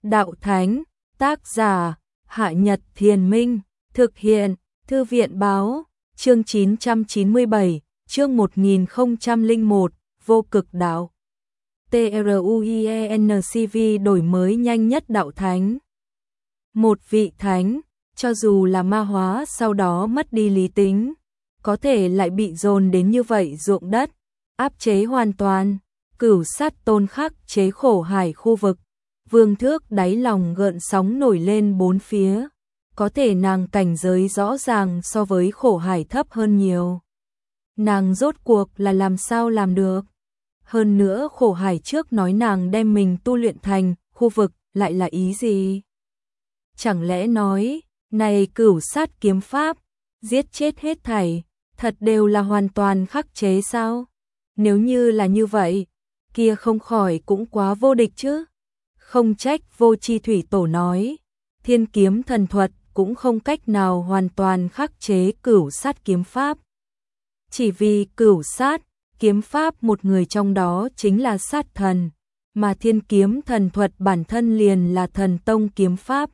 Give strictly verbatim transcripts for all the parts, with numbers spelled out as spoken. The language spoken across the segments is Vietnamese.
Đạo Thánh, tác giả, Hạ Nhật Thiền Minh, thực hiện, Thư viện Báo, chương chín trăm chín mươi bảy, chương một nghìn không trăm lẻ một, Vô Cực Đạo. TRUIENCV đổi mới nhanh nhất Đạo Thánh. Một vị thánh, cho dù là ma hóa sau đó mất đi lý tính, có thể lại bị dồn đến như vậy ruộng đất, áp chế hoàn toàn, cửu sát tôn khắc chế khổ hải khu vực. Vương Thước đáy lòng gợn sóng nổi lên bốn phía, có thể nàng cảnh giới rõ ràng so với khổ hải thấp hơn nhiều. Nàng rốt cuộc là làm sao làm được? Hơn nữa khổ hải trước nói nàng đem mình tu luyện thành khu vực lại là ý gì? Chẳng lẽ nói, này cửu sát kiếm pháp, giết chết hết thảy, thật đều là hoàn toàn khắc chế sao? Nếu như là như vậy, kia không khỏi cũng quá vô địch chứ? Không trách Vô Chi Thủy Tổ nói, thiên kiếm thần thuật cũng không cách nào hoàn toàn khắc chế cửu sát kiếm pháp. Chỉ vì cửu sát, kiếm pháp một người trong đó chính là sát thần, mà thiên kiếm thần thuật bản thân liền là thần tông kiếm pháp.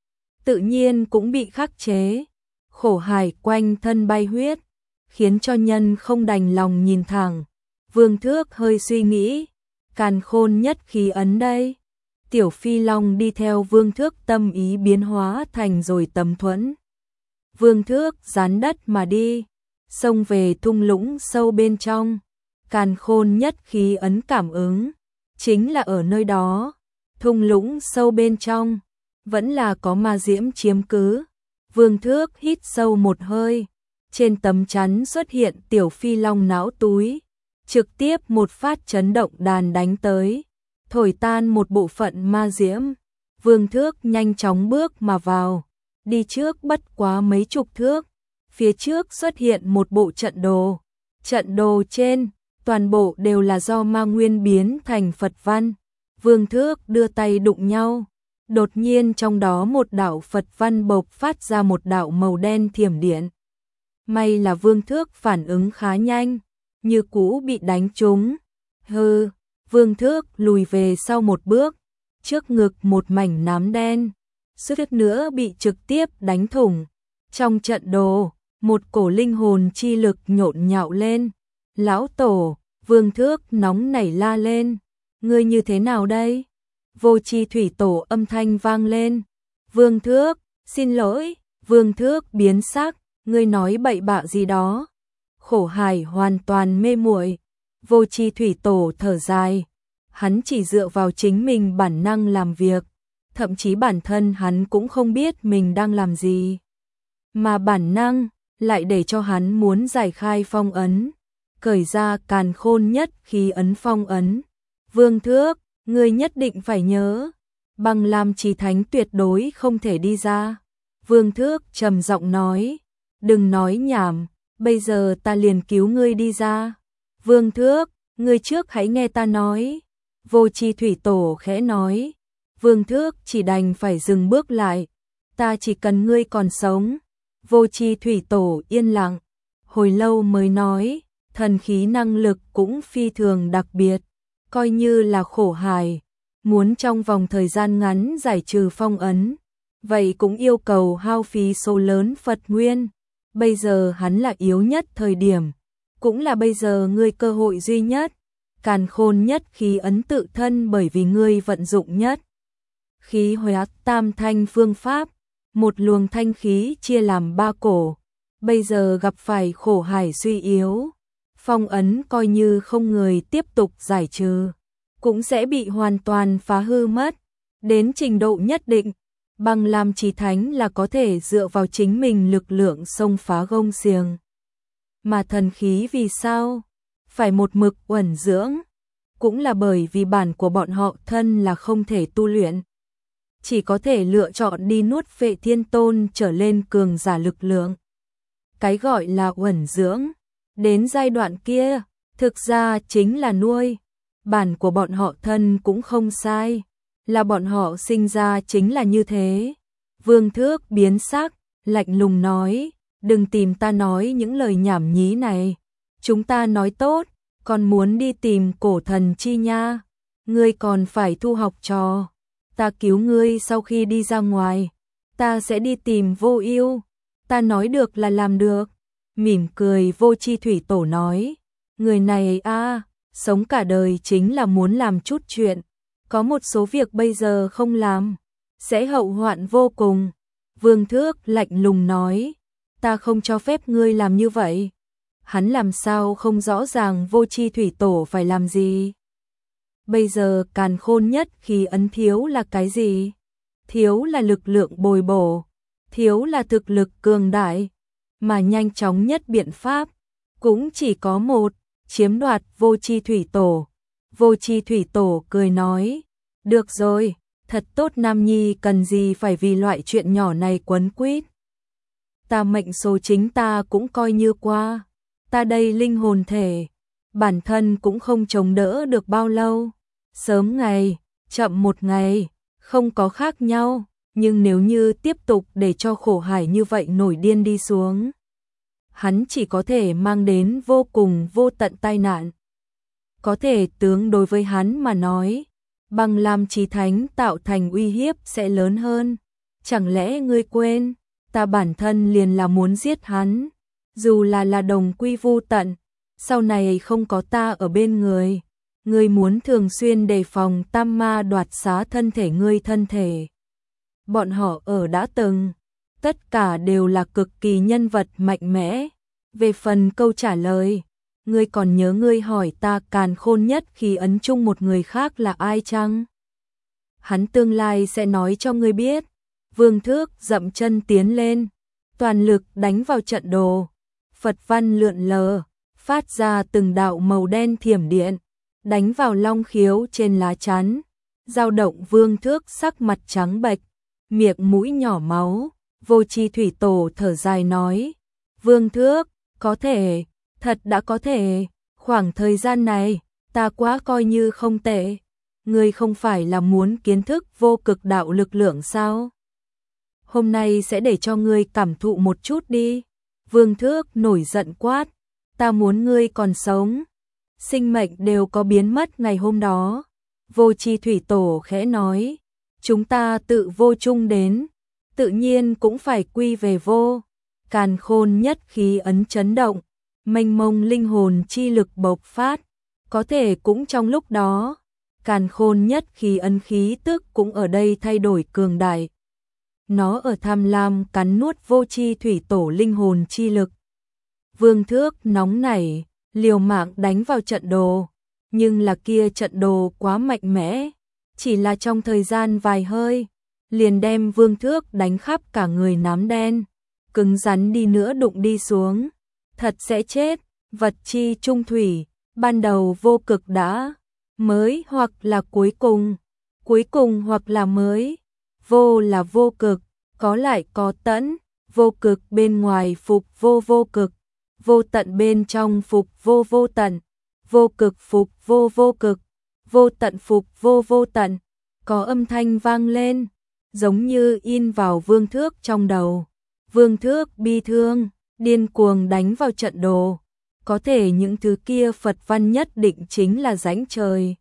Tự nhiên cũng bị khắc chế, khổ hải quanh thân bay huyết, khiến cho nhân không đành lòng nhìn thẳng. Vương Thước hơi suy nghĩ, càn khôn nhất khí ấn đây. Tiểu Phi Long đi theo Vương Thước tâm ý biến hóa thành rồi tấm thuẫn. Vương Thước dán đất mà đi, xông về thung lũng sâu bên trong. Càn khôn nhất khí ấn cảm ứng, chính là ở nơi đó, thung lũng sâu bên trong, vẫn là có ma diễm chiếm cứ. Vương Thước hít sâu một hơi, trên tấm chắn xuất hiện Tiểu Phi Long não túi, trực tiếp một phát chấn động đàn đánh tới, thổi tan một bộ phận ma diễm. Vương Thước nhanh chóng bước mà vào, đi trước bất quá mấy chục thước, phía trước xuất hiện một bộ trận đồ, trận đồ trên, toàn bộ đều là do ma nguyên biến thành Phật văn. Vương Thước đưa tay đụng nhau, đột nhiên trong đó một đạo Phật văn bộc phát ra một đạo màu đen thiểm điện. May là Vương Thước phản ứng khá nhanh, như cũ bị đánh trúng. Hừ, Vương Thước lùi về sau một bước, trước ngực một mảnh nám đen, suýt nữa bị trực tiếp đánh thủng. Trong trận đồ, một cổ linh hồn chi lực nhộn nhạo lên. Lão Tổ, Vương Thước nóng nảy la lên, ngươi như thế nào đây? Vô Chi Thủy Tổ âm thanh vang lên. Vương Thước, xin lỗi. Vương Thước biến sắc, ngươi nói bậy bạ gì đó? Khổ hải hoàn toàn mê muội. Vô Chi Thủy Tổ thở dài, hắn chỉ dựa vào chính mình bản năng làm việc, thậm chí bản thân hắn cũng không biết mình đang làm gì, mà bản năng lại để cho hắn muốn giải khai phong ấn, cởi ra càn khôn nhất khí ấn phong ấn. Vương Thước, ngươi nhất định phải nhớ, Băng Lam Chí Thánh tuyệt đối không thể đi ra. Vương Thước trầm giọng nói, đừng nói nhảm, bây giờ ta liền cứu ngươi đi ra. Vương Thước, ngươi trước hãy nghe ta nói. Vô Chi Thủy Tổ khẽ nói. Vương Thước chỉ đành phải dừng bước lại, ta chỉ cần ngươi còn sống. Vô Chi Thủy Tổ yên lặng, hồi lâu mới nói, thần khí năng lực cũng phi thường đặc biệt, coi như là khổ hải, muốn trong vòng thời gian ngắn giải trừ phong ấn, vậy cũng yêu cầu hao phí số lớn Phật nguyên. Bây giờ hắn là yếu nhất thời điểm, cũng là bây giờ ngươi cơ hội duy nhất. Càn khôn nhất khí ấn tự thân bởi vì ngươi vận dụng nhất khí hóa tam thanh phương pháp, một luồng thanh khí chia làm ba cổ, bây giờ gặp phải khổ hải suy yếu, phong ấn coi như không người tiếp tục giải trừ, cũng sẽ bị hoàn toàn phá hư mất. Đến trình độ nhất định, Băng Lam Chí Thánh là có thể dựa vào chính mình lực lượng xông phá gông xiềng. Mà thần khí vì sao phải một mực uẩn dưỡng, cũng là bởi vì bản của bọn họ thân là không thể tu luyện, chỉ có thể lựa chọn đi nuốt Phệ Thiên Tôn trở lên cường giả lực lượng. Cái gọi là uẩn dưỡng, đến giai đoạn kia, thực ra chính là nuôi. Bản của bọn họ thân cũng không sai, là bọn họ sinh ra chính là như thế. Vương Thước biến sắc, lạnh lùng nói, đừng tìm ta nói những lời nhảm nhí này. Chúng ta nói tốt, còn muốn đi tìm cổ thần chi nha. Ngươi còn phải thu học trò. ta cứu ngươi sau khi đi ra ngoài, ta sẽ đi tìm Vô Ưu. Ta nói được là làm được. Mỉm cười Vô Chi Thủy Tổ nói, người này a, sống cả đời chính là muốn làm chút chuyện, có một số việc bây giờ không làm, sẽ hậu hoạn vô cùng. Vương Thước lạnh lùng nói, ta không cho phép ngươi làm như vậy. Hắn làm sao không rõ ràng Vô Chi Thủy Tổ phải làm gì. Bây giờ càn khôn nhất khí ấn thiếu là cái gì? Thiếu là lực lượng bồi bổ, thiếu là thực lực cường đại, mà nhanh chóng nhất biện pháp cũng chỉ có một, chiếm đoạt Vô Chi Thủy Tổ. Vô Chi Thủy Tổ cười nói, được rồi, thật tốt nam nhi, cần gì phải vì loại chuyện nhỏ này quấn quýt. Ta mệnh số chính ta cũng coi như qua, ta đây linh hồn thể, bản thân cũng không chống đỡ được bao lâu, sớm ngày, chậm một ngày, không có khác nhau, nhưng nếu như tiếp tục để cho khổ hải như vậy nổi điên đi xuống, hắn chỉ có thể mang đến vô cùng vô tận tai nạn. Có thể tướng đối với hắn mà nói, bằng làm chí thánh tạo thành uy hiếp sẽ lớn hơn. Chẳng lẽ ngươi quên, ta bản thân liền là muốn giết hắn, dù là là đồng quy vu tận, sau này không có ta ở bên người, ngươi muốn thường xuyên đề phòng tam ma đoạt xá thân thể ngươi thân thể. Bọn họ ở đã từng, tất cả đều là cực kỳ nhân vật mạnh mẽ. Về phần câu trả lời, ngươi còn nhớ ngươi hỏi ta càn khôn nhất khi ấn chung một người khác là ai chăng? Hắn tương lai sẽ nói cho ngươi biết. Vương Thước dậm chân tiến lên, toàn lực đánh vào trận đồ. Phật văn lượn lờ, phát ra từng đạo màu đen thiểm điện, đánh vào long khiếu trên lá chắn. Dao động Vương Thước sắc mặt trắng bệch, miệng mũi nhỏ máu. Vô Chi Thủy Tổ thở dài nói, Vương Thước, có thể, thật đã có thể, khoảng thời gian này, ta quá coi như không tệ. Ngươi không phải là muốn kiến thức vô cực đạo lực lượng sao? Hôm nay sẽ để cho ngươi cảm thụ một chút đi. Vương Thước nổi giận quát, ta muốn ngươi còn sống. Sinh mệnh đều có biến mất ngày hôm đó. Vô Chi Thủy Tổ khẽ nói, chúng ta tự vô chung đến, tự nhiên cũng phải quy về vô. Càn khôn nhất khí ấn chấn động, mênh mông linh hồn chi lực bộc phát, có thể cũng trong lúc đó, càn khôn nhất khí ấn khí tức cũng ở đây thay đổi cường đại. Nó ở tham lam cắn nuốt Vô Chi Thủy Tổ linh hồn chi lực. Vương Thước nóng nảy, liều mạng đánh vào trận đồ, nhưng là kia trận đồ quá mạnh mẽ, chỉ là trong thời gian vài hơi, liền đem Vương Thước đánh khắp cả người nám đen, cứng rắn đi nữa đụng đi xuống, thật sẽ chết. Vật chi trung thủy, ban đầu vô cực đã, mới hoặc là cuối cùng, cuối cùng hoặc là mới. Vô là vô cực, có lại có tận, vô cực bên ngoài phục vô vô cực, vô tận bên trong phục vô vô tận, vô cực phục vô vô cực, vô tận phục vô vô tận. Có âm thanh vang lên, giống như in vào Vương Thước trong đầu. Vương Thước bi thương, điên cuồng đánh vào trận đồ. Có thể những thứ kia Phật văn nhất định chính là rãnh trời,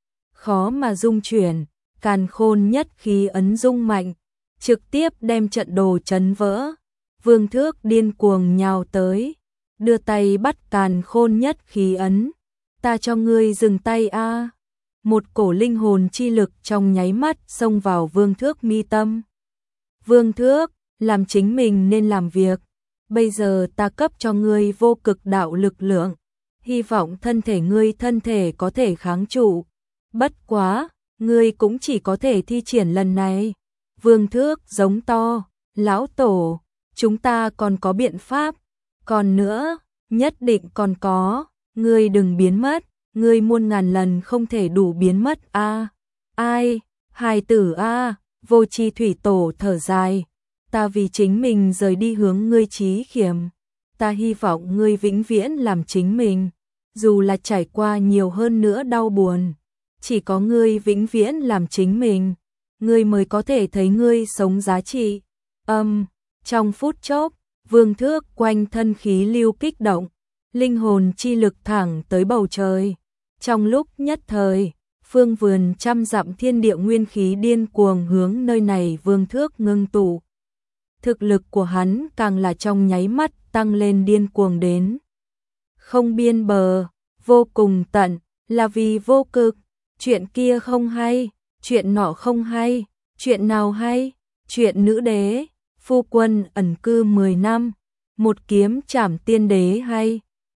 khó mà dung chuyển. Càn khôn nhất khí ấn rung mạnh, trực tiếp đem trận đồ chấn vỡ. Vương Thước điên cuồng nhào tới, đưa tay bắt càn khôn nhất khí ấn. Ta cho ngươi dừng tay a. Một cổ linh hồn chi lực trong nháy mắt xông vào Vương Thước mi tâm. Vương Thước, làm chính mình nên làm việc. Bây giờ ta cấp cho ngươi vô cực đạo lực lượng, hy vọng thân thể ngươi thân thể có thể kháng trụ. Bất quá, ngươi cũng chỉ có thể thi triển lần này. Vương Thước giống to, lão tổ, chúng ta còn có biện pháp. Còn nữa, nhất định còn có, ngươi đừng biến mất, ngươi muôn ngàn lần không thể đủ biến mất a. À, ai, hài tử a. À, Vô Chi Thủy Tổ thở dài, ta vì chính mình rời đi hướng ngươi chí khiểm, ta hy vọng ngươi vĩnh viễn làm chính mình, dù là trải qua nhiều hơn nữa đau buồn, chỉ có ngươi vĩnh viễn làm chính mình, ngươi mới có thể thấy ngươi sống giá trị. Âm, um, trong phút chốc, Vương Thước quanh thân khí lưu kích động, linh hồn chi lực thẳng tới bầu trời. Trong lúc nhất thời, phương vườn trăm dặm thiên địa nguyên khí điên cuồng hướng nơi này vương thước ngưng tụ. Thực lực của hắn càng là trong nháy mắt tăng lên điên cuồng đến không biên bờ, vô cùng tận, là vì vô cực. Chuyện kia không hay, chuyện nọ không hay, chuyện nào hay? Chuyện nữ đế, phu quân ẩn cư mười năm, một kiếm trảm tiên đế hay.